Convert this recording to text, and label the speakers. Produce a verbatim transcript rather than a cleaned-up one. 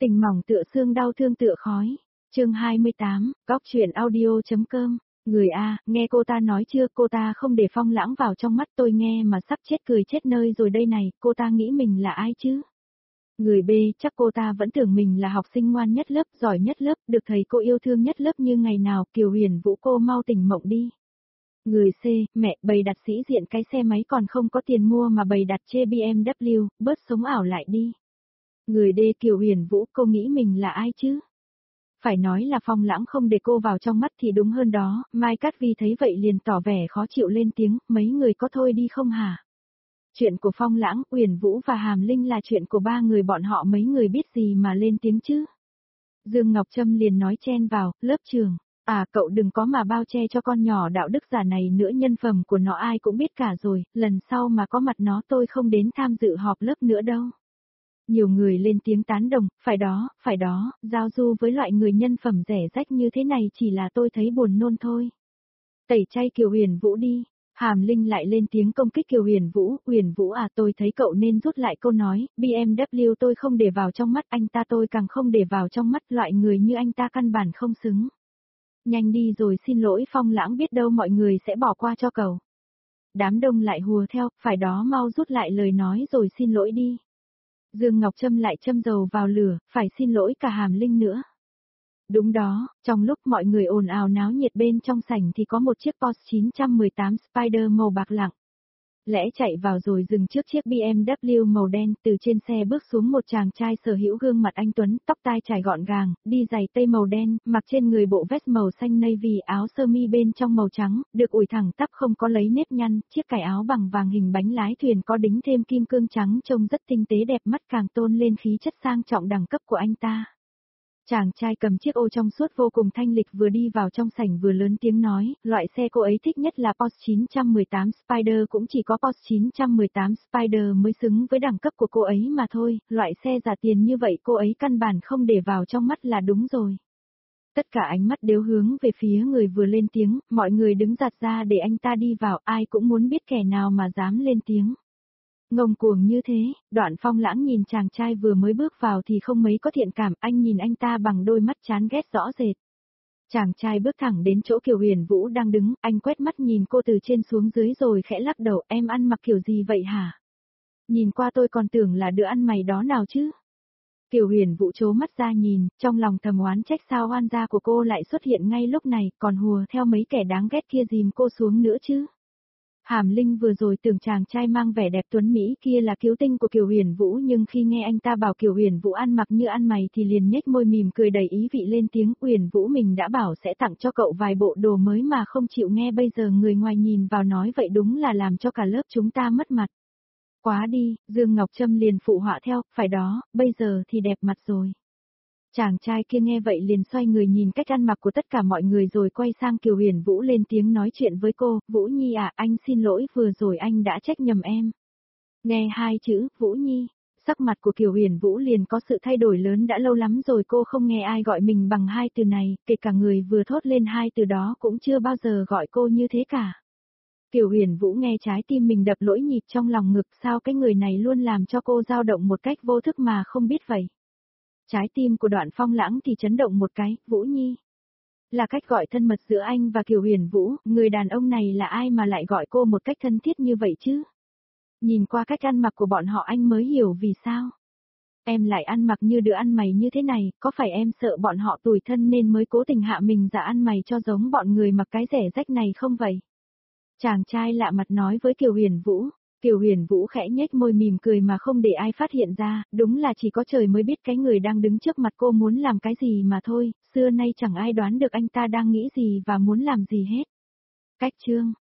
Speaker 1: Tình mỏng tựa xương đau thương tựa khói. Chương hai mươi tám, góc truyện audio.com. Người A, nghe cô ta nói chưa, cô ta không để Phong Lãng vào trong mắt, tôi nghe mà sắp chết cười chết nơi rồi đây này, cô ta nghĩ mình là ai chứ? Người B, chắc cô ta vẫn tưởng mình là học sinh ngoan nhất lớp, giỏi nhất lớp, được thầy cô yêu thương nhất lớp như ngày nào, Kiều Huyền Vũ cô mau tỉnh mộng đi. Người C, mẹ, bày đặt sĩ diện cái xe máy còn không có tiền mua mà bày đặt chê bê em vê, bớt sống ảo lại đi. Người D, Kiều Huyền Vũ, cô nghĩ mình là ai chứ? Phải nói là Phong Lãng không để cô vào trong mắt thì đúng hơn đó, Mai Cát Vi thấy vậy liền tỏ vẻ khó chịu lên tiếng, mấy người có thôi đi không hả? Chuyện của Phong Lãng, Uyển Vũ và Hàm Linh là chuyện của ba người bọn họ, mấy người biết gì mà lên tiếng chứ? Dương Ngọc Trâm liền nói chen vào, lớp trường, à cậu đừng có mà bao che cho con nhỏ đạo đức giả này nữa, nhân phẩm của nó ai cũng biết cả rồi, lần sau mà có mặt nó tôi không đến tham dự họp lớp nữa đâu. Nhiều người lên tiếng tán đồng, phải đó, phải đó, giao du với loại người nhân phẩm rẻ rách như thế này chỉ là tôi thấy buồn nôn thôi. Tẩy chay Kiều Huyền Vũ đi. Hàm Linh lại lên tiếng công kích Kiều Huyền Vũ, Huyền Vũ à, tôi thấy cậu nên rút lại câu nói, bê em vê tôi không để vào trong mắt, anh ta tôi càng không để vào trong mắt, loại người như anh ta căn bản không xứng. Nhanh đi rồi xin lỗi Phong Lãng, biết đâu mọi người sẽ bỏ qua cho cậu. Đám đông lại hùa theo, phải đó, mau rút lại lời nói rồi xin lỗi đi. Dương Ngọc Trâm lại châm dầu vào lửa, phải xin lỗi cả Hàm Linh nữa. Đúng đó, trong lúc mọi người ồn ào náo nhiệt bên trong sảnh thì có một chiếc Porsche chín một tám Spider màu bạc lặng. Lẽ chạy vào rồi dừng trước chiếc bê em vê màu đen, từ trên xe bước xuống một chàng trai sở hữu gương mặt anh tuấn, tóc tai trải gọn gàng, đi giày tây màu đen, mặc trên người bộ vest màu xanh navy, áo sơ mi bên trong màu trắng, được ủi thẳng tắp không có lấy nếp nhăn, chiếc cài áo bằng vàng hình bánh lái thuyền có đính thêm kim cương trắng trông rất tinh tế đẹp mắt, càng tôn lên khí chất sang trọng đẳng cấp của anh ta. Chàng trai cầm chiếc ô trong suốt vô cùng thanh lịch vừa đi vào trong sảnh vừa lớn tiếng nói, loại xe cô ấy thích nhất là Porsche chín một tám Spider, cũng chỉ có Porsche chín một tám Spider mới xứng với đẳng cấp của cô ấy mà thôi, loại xe giả tiền như vậy cô ấy căn bản không để vào trong mắt là đúng rồi. Tất cả ánh mắt đều hướng về phía người vừa lên tiếng, mọi người đứng giạt ra để anh ta đi vào, ai cũng muốn biết kẻ nào mà dám lên tiếng. Ngông cuồng như thế, Đoạn Phong Lãng nhìn chàng trai vừa mới bước vào thì không mấy có thiện cảm, anh nhìn anh ta bằng đôi mắt chán ghét rõ rệt. Chàng trai bước thẳng đến chỗ Kiều Huyền Vũ đang đứng, anh quét mắt nhìn cô từ trên xuống dưới rồi khẽ lắc đầu, em ăn mặc kiểu gì vậy hả? Nhìn qua tôi còn tưởng là đứa ăn mày đó nào chứ? Kiều Huyền Vũ trố mắt ra nhìn, trong lòng thầm oán trách sao oan gia của cô lại xuất hiện ngay lúc này, còn hùa theo mấy kẻ đáng ghét kia dìm cô xuống nữa chứ? Hàm Linh vừa rồi tưởng chàng trai mang vẻ đẹp tuấn Mỹ kia là cứu tinh của Kiều Huyền Vũ, nhưng khi nghe anh ta bảo Kiều Huyền Vũ ăn mặc như ăn mày thì liền nhếch môi mỉm cười đầy ý vị lên tiếng, Huyền Vũ mình đã bảo sẽ tặng cho cậu vài bộ đồ mới mà không chịu nghe, bây giờ người ngoài nhìn vào nói vậy đúng là làm cho cả lớp chúng ta mất mặt. Quá đi, Dương Ngọc Trâm liền phụ họa theo, phải đó, bây giờ thì đẹp mặt rồi. Chàng trai kia nghe vậy liền xoay người nhìn cách ăn mặc của tất cả mọi người rồi quay sang Kiều Huyền Vũ lên tiếng nói chuyện với cô, Vũ Nhi à, anh xin lỗi vừa rồi anh đã trách nhầm em. Nghe hai chữ, Vũ Nhi, sắc mặt của Kiều Huyền Vũ liền có sự thay đổi lớn, đã lâu lắm rồi cô không nghe ai gọi mình bằng hai từ này, kể cả người vừa thốt lên hai từ đó cũng chưa bao giờ gọi cô như thế cả. Kiều Huyền Vũ nghe trái tim mình đập lỗi nhịp trong lòng ngực, sao cái người này luôn làm cho cô dao động một cách vô thức mà không biết vậy. Trái tim của Đoạn Phong Lãng thì chấn động một cái, Vũ Nhi. Là cách gọi thân mật giữa anh và Kiều Huyền Vũ, người đàn ông này là ai mà lại gọi cô một cách thân thiết như vậy chứ? Nhìn qua cách ăn mặc của bọn họ anh mới hiểu vì sao. Em lại ăn mặc như đứa ăn mày như thế này, có phải em sợ bọn họ tủi thân nên mới cố tình hạ mình ra ăn mày cho giống bọn người mặc cái rẻ rách này không vậy? Chàng trai lạ mặt nói với Kiều Huyền Vũ. Kiều Huyền Vũ khẽ nhếch môi mỉm cười mà không để ai phát hiện ra, đúng là chỉ có trời mới biết cái người đang đứng trước mặt cô muốn làm cái gì mà thôi, xưa nay chẳng ai đoán được anh ta đang nghĩ gì và muốn làm gì hết. Cách chương